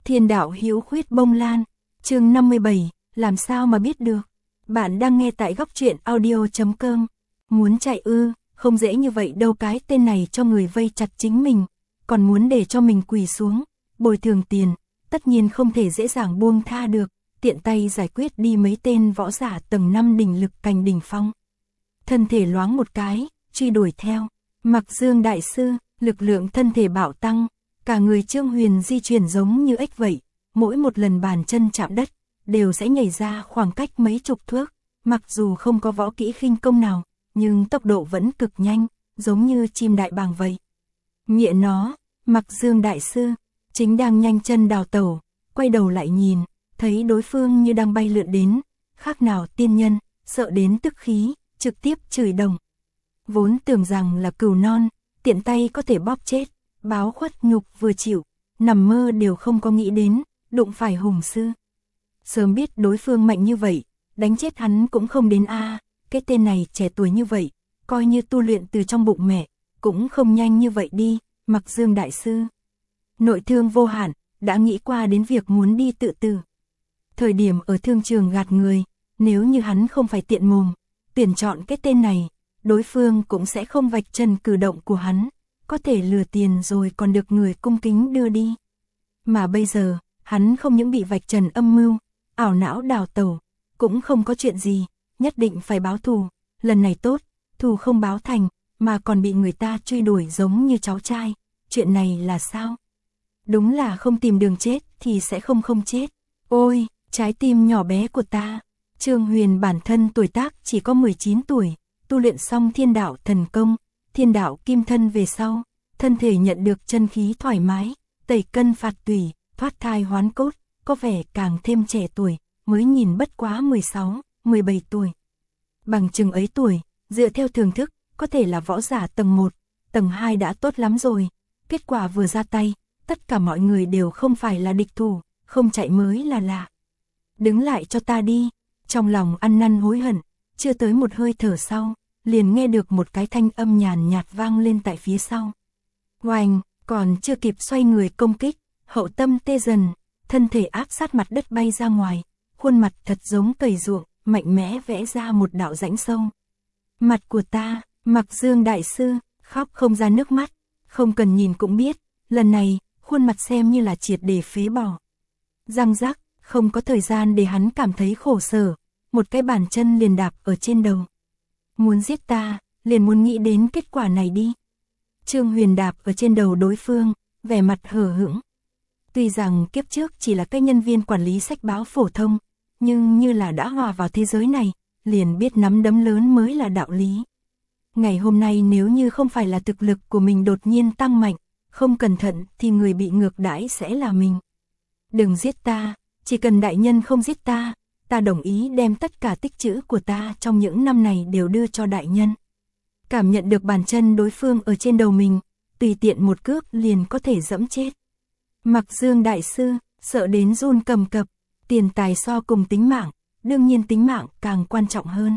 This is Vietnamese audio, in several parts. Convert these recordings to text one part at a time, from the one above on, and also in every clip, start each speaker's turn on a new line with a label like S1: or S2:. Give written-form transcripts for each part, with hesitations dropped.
S1: Thiên đạo hữu khuyết bông lan, chương 57, làm sao mà biết được. Bạn đang nghe tại góc truyện audio.com. Muốn chạy ư, không dễ như vậy đâu, cái tên này cho người vây chặt chính mình, còn muốn để cho mình quỳ xuống, bồi thường tiền, tất nhiên không thể dễ dàng buông tha được, tiện tay giải quyết đi mấy tên võ giả tầng 5 đỉnh lực cành đỉnh phong. Thân thể loáng một cái, truy đuổi theo, Mặc Dương đại sư, lực lượng thân thể bạo tăng, cả người Trương Huyền di chuyển giống như ếch vậy, mỗi một lần bàn chân chạm đất, đều sẽ nhảy ra khoảng cách mấy chục thước, mặc dù không có võ kỹ khinh công nào, nhưng tốc độ vẫn cực nhanh, giống như chim đại bàng vậy. Nhẹ nó, Mặc Dương đại sư, chính đang nhanh chân đào tẩu, quay đầu lại nhìn, thấy đối phương như đang bay lượn đến, khác nào tiên nhân, sợ đến tức khí, trực tiếp chửi đồng. Vốn tưởng rằng là cừu non, tiện tay có thể bóp chết, báo khuất nhục vừa chịu, nằm mơ đều không có nghĩ đến, đụng phải hùng sư. Sớm biết đối phương mạnh như vậy, đánh chết hắn cũng không đến a. Cái tên này trẻ tuổi như vậy, coi như tu luyện từ trong bụng mẹ, cũng không nhanh như vậy đi, Mặc Dương đại sư. Nội thương vô hạn, đã nghĩ qua đến việc muốn đi tự tử. Thời điểm ở thương trường gạt người, nếu như hắn không phải tiện mồm, tuyển chọn cái tên này, đối phương cũng sẽ không vạch trần cử động của hắn, có thể lừa tiền rồi còn được người cung kính đưa đi. Mà bây giờ, hắn không những bị vạch trần âm mưu, ảo não đào tẩu, cũng không có chuyện gì, nhất định phải báo thù, lần này tốt, thù không báo thành, mà còn bị người ta truy đuổi giống như cháu trai, chuyện này là sao? Đúng là không tìm đường chết thì sẽ không chết. Ôi, trái tim nhỏ bé của ta. Trương Huyền bản thân tuổi tác chỉ có 19 tuổi, tu luyện xong thiên đạo thần công, thiên đạo kim thân về sau, thân thể nhận được chân khí thoải mái, tẩy cân phạt tủy, thoát thai hoán cốt, có vẻ càng thêm trẻ tuổi, mới nhìn bất quá 16, 17 tuổi. Bằng chừng ấy tuổi, dựa theo thường thức, có thể là võ giả tầng 1, tầng 2 đã tốt lắm rồi. Kết quả vừa ra tay, tất cả mọi người đều không phải là địch thủ, không chạy mới là lạ. Đứng lại cho ta đi, trong lòng ăn năn hối hận, chưa tới một hơi thở sau, liền nghe được một cái thanh âm nhàn nhạt vang lên tại phía sau. Oanh, còn chưa kịp xoay người công kích, hậu tâm tê dần, thân thể áp sát mặt đất bay ra ngoài, khuôn mặt thật giống cầy ruộng, mạnh mẽ vẽ ra một đạo rãnh sâu. Mặt của ta, Mặc Dương đại sư, khóc không ra nước mắt, không cần nhìn cũng biết, lần này, khuôn mặt xem như là triệt để phế bỏ. Răng rắc, không có thời gian để hắn cảm thấy khổ sở, một cái bàn chân liền đạp ở trên đầu. Muốn giết ta, liền muốn nghĩ đến kết quả này đi. Trương Huyền đạp ở trên đầu đối phương, vẻ mặt hờ hững. Tuy rằng kiếp trước chỉ là cái nhân viên quản lý sách báo phổ thông, nhưng như là đã hòa vào thế giới này, liền biết nắm đấm lớn mới là đạo lý. Ngày hôm nay nếu như không phải là thực lực của mình đột nhiên tăng mạnh, không cẩn thận thì người bị ngược đãi sẽ là mình. Đừng giết ta, chỉ cần đại nhân không giết ta, ta đồng ý đem tất cả tích trữ của ta trong những năm này đều đưa cho đại nhân. Cảm nhận được bàn chân đối phương ở trên đầu mình, tùy tiện một cước liền có thể dẫm chết. Mặc Dương đại sư, sợ đến run cầm cập, tiền tài so cùng tính mạng, đương nhiên tính mạng càng quan trọng hơn.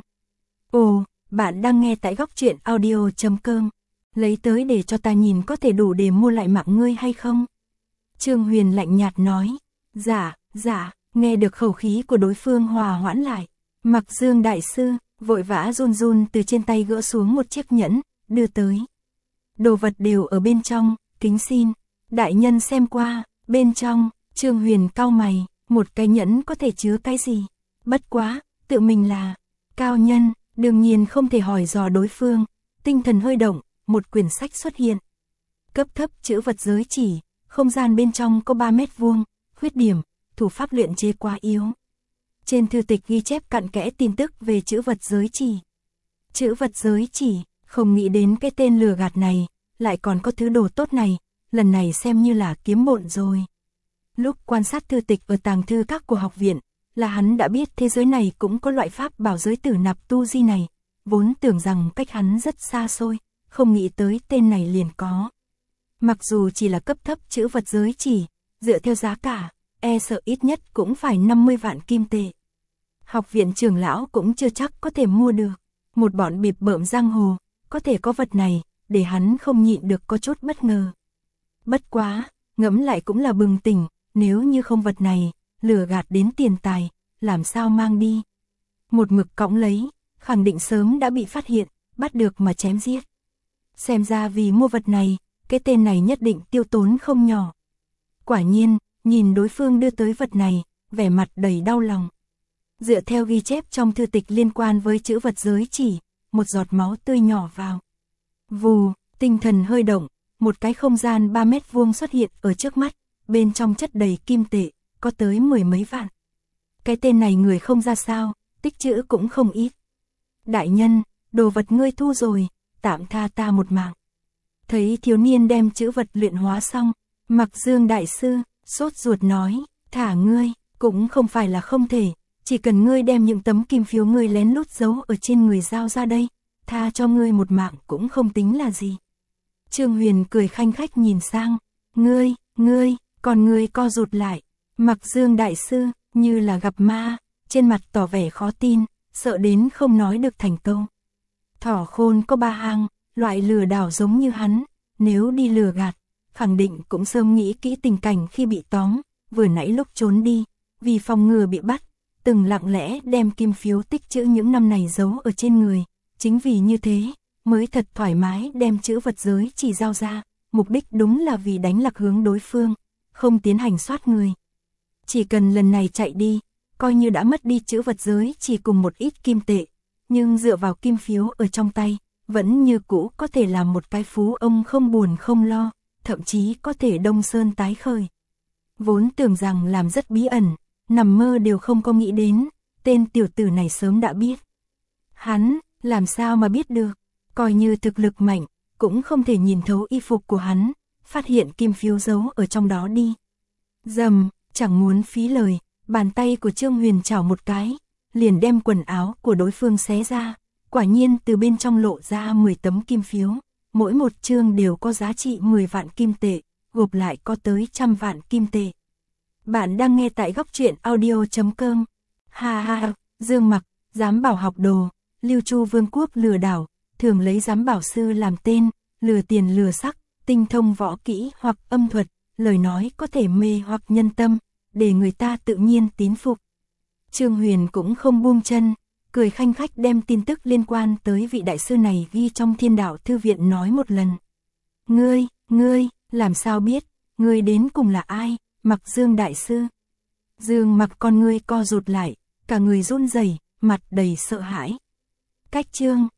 S1: Ồ, bạn đang nghe tại góc truyện audio.com, lấy tới để cho ta nhìn có thể đủ để mua lại mạng ngươi hay không? Trương Huyền lạnh nhạt nói, dạ, nghe được khẩu khí của đối phương hòa hoãn lại. Mặc Dương đại sư, vội vã run run từ trên tay gỡ xuống một chiếc nhẫn, đưa tới. Đồ vật đều ở bên trong, kính xin, đại nhân xem qua, bên trong, Trương Huyền cau mày, một cái nhẫn có thể chứa cái gì? Bất quá, tự mình là cao nhân, đương nhiên không thể hỏi dò đối phương, tinh thần hơi động, một quyển sách xuất hiện. Cấp thấp chữ vật giới chỉ, không gian bên trong có 3 mét vuông, khuyết điểm, thủ pháp luyện chế quá yếu. Trên thư tịch ghi chép cặn kẽ tin tức về chữ vật giới chỉ. Chữ vật giới chỉ, không nghĩ đến cái tên lừa gạt này, lại còn có thứ đồ tốt này, lần này xem như là kiếm bộn rồi. Lúc quan sát thư tịch ở tàng thư các của học viện, là hắn đã biết thế giới này cũng có loại pháp bảo giới tử nạp tu di này, vốn tưởng rằng cách hắn rất xa xôi, không nghĩ tới tên này liền có. Mặc dù chỉ là cấp thấp chữ vật giới chỉ, dựa theo giá cả, e sợ ít nhất cũng phải 50 vạn kim tệ. Học viện trưởng lão cũng chưa chắc có thể mua được, một bọn bịp bợm giang hồ, có thể có vật này, để hắn không nhịn được có chút bất ngờ. Bất quá, ngẫm lại cũng là bừng tỉnh, nếu như không vật này, lừa gạt đến tiền tài, làm sao mang đi. Một mực cõng lấy, khẳng định sớm đã bị phát hiện, bắt được mà chém giết. Xem ra vì mua vật này, cái tên này nhất định tiêu tốn không nhỏ. Quả nhiên, nhìn đối phương đưa tới vật này, vẻ mặt đầy đau lòng. Dựa theo ghi chép trong thư tịch liên quan với chữ vật giới chỉ, một giọt máu tươi nhỏ vào. Vù, tinh thần hơi động, một cái không gian 3 mét vuông xuất hiện ở trước mắt, bên trong chất đầy kim tệ, có tới 10 mấy vạn. Cái tên này người không ra sao, tích trữ cũng không ít. Đại nhân, đồ vật ngươi thu rồi, tạm tha ta một mạng. Thấy thiếu niên đem chữ vật luyện hóa xong, Mặc Dương đại sư, sốt ruột nói, thả ngươi, cũng không phải là không thể, chỉ cần ngươi đem những tấm kim phiếu ngươi lén lút giấu ở trên người giao ra đây, tha cho ngươi một mạng cũng không tính là gì. Trương Huyền cười khanh khách nhìn sang, ngươi, còn ngươi co rụt lại, Mặc Dương đại sư, như là gặp ma, trên mặt tỏ vẻ khó tin, sợ đến không nói được thành câu. Thỏ khôn có ba hang, loại lừa đảo giống như hắn, nếu đi lừa gạt, khẳng định cũng sớm nghĩ kỹ tình cảnh khi bị tóm, vừa nãy lúc trốn đi, vì phòng ngừa bị bắt, từng lặng lẽ đem kim phiếu tích trữ những năm này giấu ở trên người, chính vì như thế, mới thật thoải mái đem chữ vật giới chỉ giao ra, mục đích đúng là vì đánh lạc hướng đối phương, không tiến hành soát người. Chỉ cần lần này chạy đi, coi như đã mất đi chữ vật giới chỉ cùng một ít kim tệ, nhưng dựa vào kim phiếu ở trong tay, vẫn như cũ có thể làm một cái phú ông không buồn không lo, thậm chí có thể đông sơn tái khởi. Vốn tưởng rằng làm rất bí ẩn, nằm mơ đều không có nghĩ đến, tên tiểu tử này sớm đã biết. Hắn, làm sao mà biết được, coi như thực lực mạnh, cũng không thể nhìn thấu y phục của hắn, phát hiện kim phiếu giấu ở trong đó đi. Dầm, chẳng muốn phí lời, bàn tay của Trương Huyền chảo một cái, liền đem quần áo của đối phương xé ra, quả nhiên từ bên trong lộ ra 10 tấm kim phiếu, mỗi một chương đều có giá trị 10 vạn kim tệ, gộp lại có tới 100 vạn kim tệ. Bạn đang nghe tại góc truyện audio.com. Ha ha, Dương Mặc, giám bảo học đồ, Lưu Chu Vương quốc lừa đảo, thường lấy giám bảo sư làm tên, lừa tiền lừa sắc, tinh thông võ kỹ hoặc âm thuật, lời nói có thể mê hoặc nhân tâm, để người ta tự nhiên tín phục. Trương Huyền cũng không buông chân, cười khanh khách đem tin tức liên quan tới vị đại sư này ghi trong Thiên Đạo Thư Viện nói một lần. Ngươi, làm sao biết, ngươi đến cùng là ai, Mặc Dương đại sư? Dương Mặc con ngươi co rụt lại, cả người run rẩy, mặt đầy sợ hãi. Cách chương